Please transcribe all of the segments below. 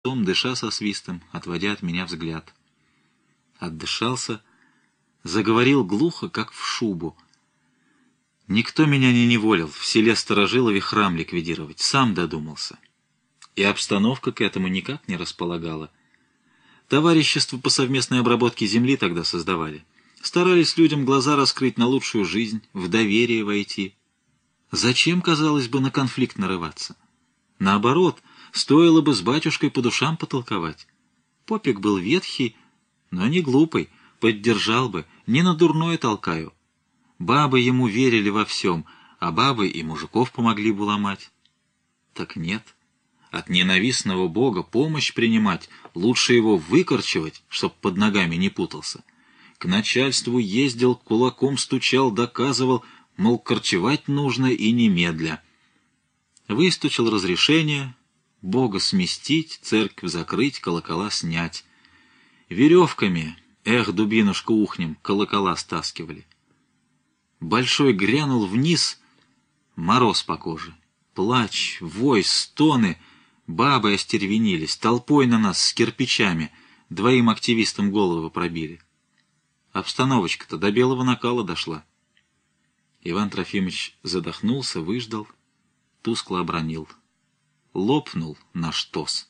Том, дыша со свистом, отводя от меня взгляд. Отдышался, заговорил глухо, как в шубу. Никто меня не неволил в селе Старожилове храм ликвидировать, сам додумался. И обстановка к этому никак не располагала. Товарищество по совместной обработке земли тогда создавали. Старались людям глаза раскрыть на лучшую жизнь, в доверие войти. Зачем, казалось бы, на конфликт нарываться? Наоборот, стоило бы с батюшкой по душам потолковать. Попик был ветхий, но не глупый, поддержал бы, не на дурное толкаю. Бабы ему верили во всем, а бабы и мужиков помогли бы ломать. Так нет. От ненавистного бога помощь принимать, лучше его выкорчевать, чтоб под ногами не путался. К начальству ездил, кулаком стучал, доказывал, мол, корчевать нужно и немедля. Выстучил разрешение, бога сместить, церковь закрыть, колокола снять. Веревками, дубинушка ухнем, колокола стаскивали. Большой грянул вниз, мороз по коже. Плач, вой, стоны, бабы остервенились, толпой на нас с кирпичами, двоим активистам головы пробили. Обстановочка-то до белого накала дошла. Иван Трофимович задохнулся, выждал, тускло обронил. Лопнул наш ТОС.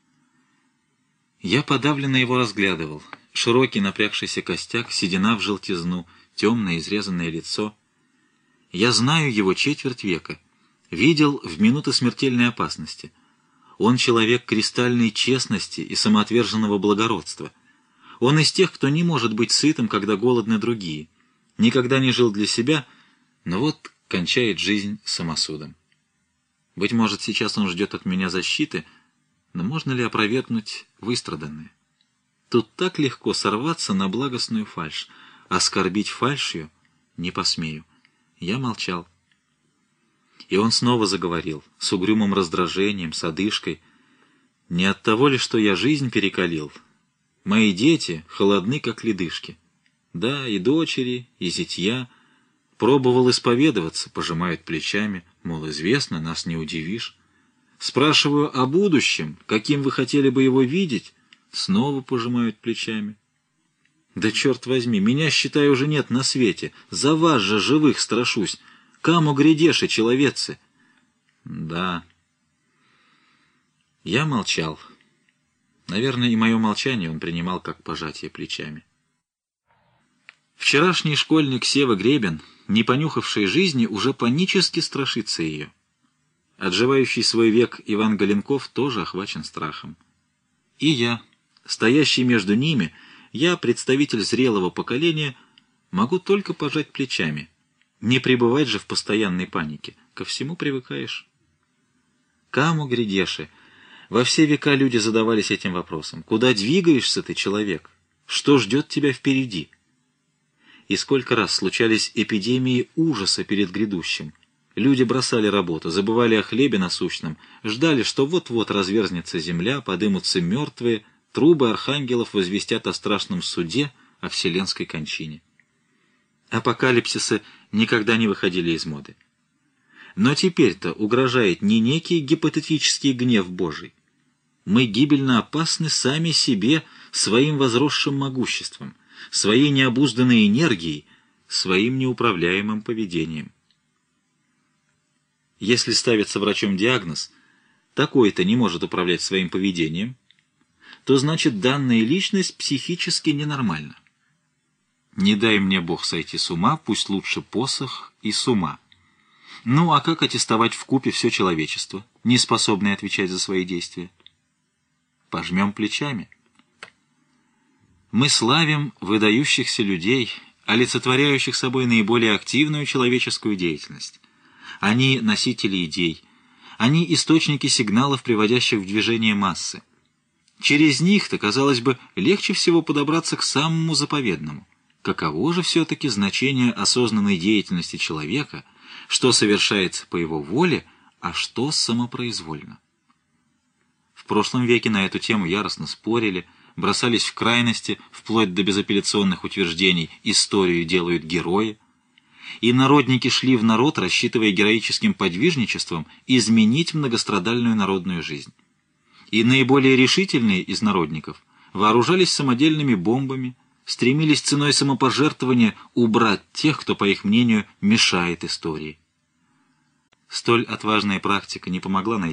Я подавленно его разглядывал. Широкий напрягшийся костяк, седина в желтизну, темное изрезанное лицо. Я знаю его четверть века. Видел в минуты смертельной опасности. Он человек кристальной честности и самоотверженного благородства. Он из тех, кто не может быть сытым, когда голодны другие. Никогда не жил для себя, но вот кончает жизнь самосудом. Быть может, сейчас он ждет от меня защиты, но можно ли опровергнуть выстраданное? Тут так легко сорваться на благостную фальшь. Оскорбить фальшью не посмею. Я молчал. И он снова заговорил, с угрюмым раздражением, с одышкой. Не от того ли, что я жизнь перекалил? Мои дети холодны, как ледышки. Да, и дочери, и зятья. Пробовал исповедоваться, пожимают плечами, мол, известно, нас не удивишь. Спрашиваю о будущем, каким вы хотели бы его видеть, снова пожимают плечами. Да черт возьми, меня, считай, уже нет на свете, за вас же живых страшусь. Каму грядеши, человецы? Да. Я молчал. Наверное, и мое молчание он принимал как пожатие плечами. Вчерашний школьник Сева Гребен, не понюхавший жизни, уже панически страшится ее. Отживающий свой век Иван Галенков тоже охвачен страхом. И я, стоящий между ними, я, представитель зрелого поколения, могу только пожать плечами. Не пребывать же в постоянной панике. Ко всему привыкаешь. Каму грядеши. Во все века люди задавались этим вопросом. Куда двигаешься ты, человек? Что ждет тебя впереди? И сколько раз случались эпидемии ужаса перед грядущим. Люди бросали работу, забывали о хлебе насущном, ждали, что вот-вот разверзнется земля, подымутся мертвые, трубы архангелов возвестят о страшном суде, о вселенской кончине. Апокалипсисы никогда не выходили из моды. Но теперь-то угрожает не некий гипотетический гнев Божий. Мы гибельно опасны сами себе, своим возросшим могуществом, своей необузданной энергией, своим неуправляемым поведением. Если ставится врачом диагноз, такой-то не может управлять своим поведением, то значит данная личность психически ненормальна. Не дай мне Бог сойти с ума, пусть лучше посох и с ума. Ну, а как аттестовать вкупе все человечество, не способное отвечать за свои действия? Пожмем плечами. Мы славим выдающихся людей, олицетворяющих собой наиболее активную человеческую деятельность. Они носители идей, они источники сигналов, приводящих в движение массы. Через них-то, казалось бы, легче всего подобраться к самому заповедному. Каково же все-таки значение осознанной деятельности человека, что совершается по его воле, а что самопроизвольно? В прошлом веке на эту тему яростно спорили, бросались в крайности, вплоть до безапелляционных утверждений «историю делают герои», и народники шли в народ, рассчитывая героическим подвижничеством изменить многострадальную народную жизнь. и наиболее решительные из народников вооружались самодельными бомбами, стремились ценой самопожертвования убрать тех, кто, по их мнению, мешает истории. Столь отважная практика не помогла найти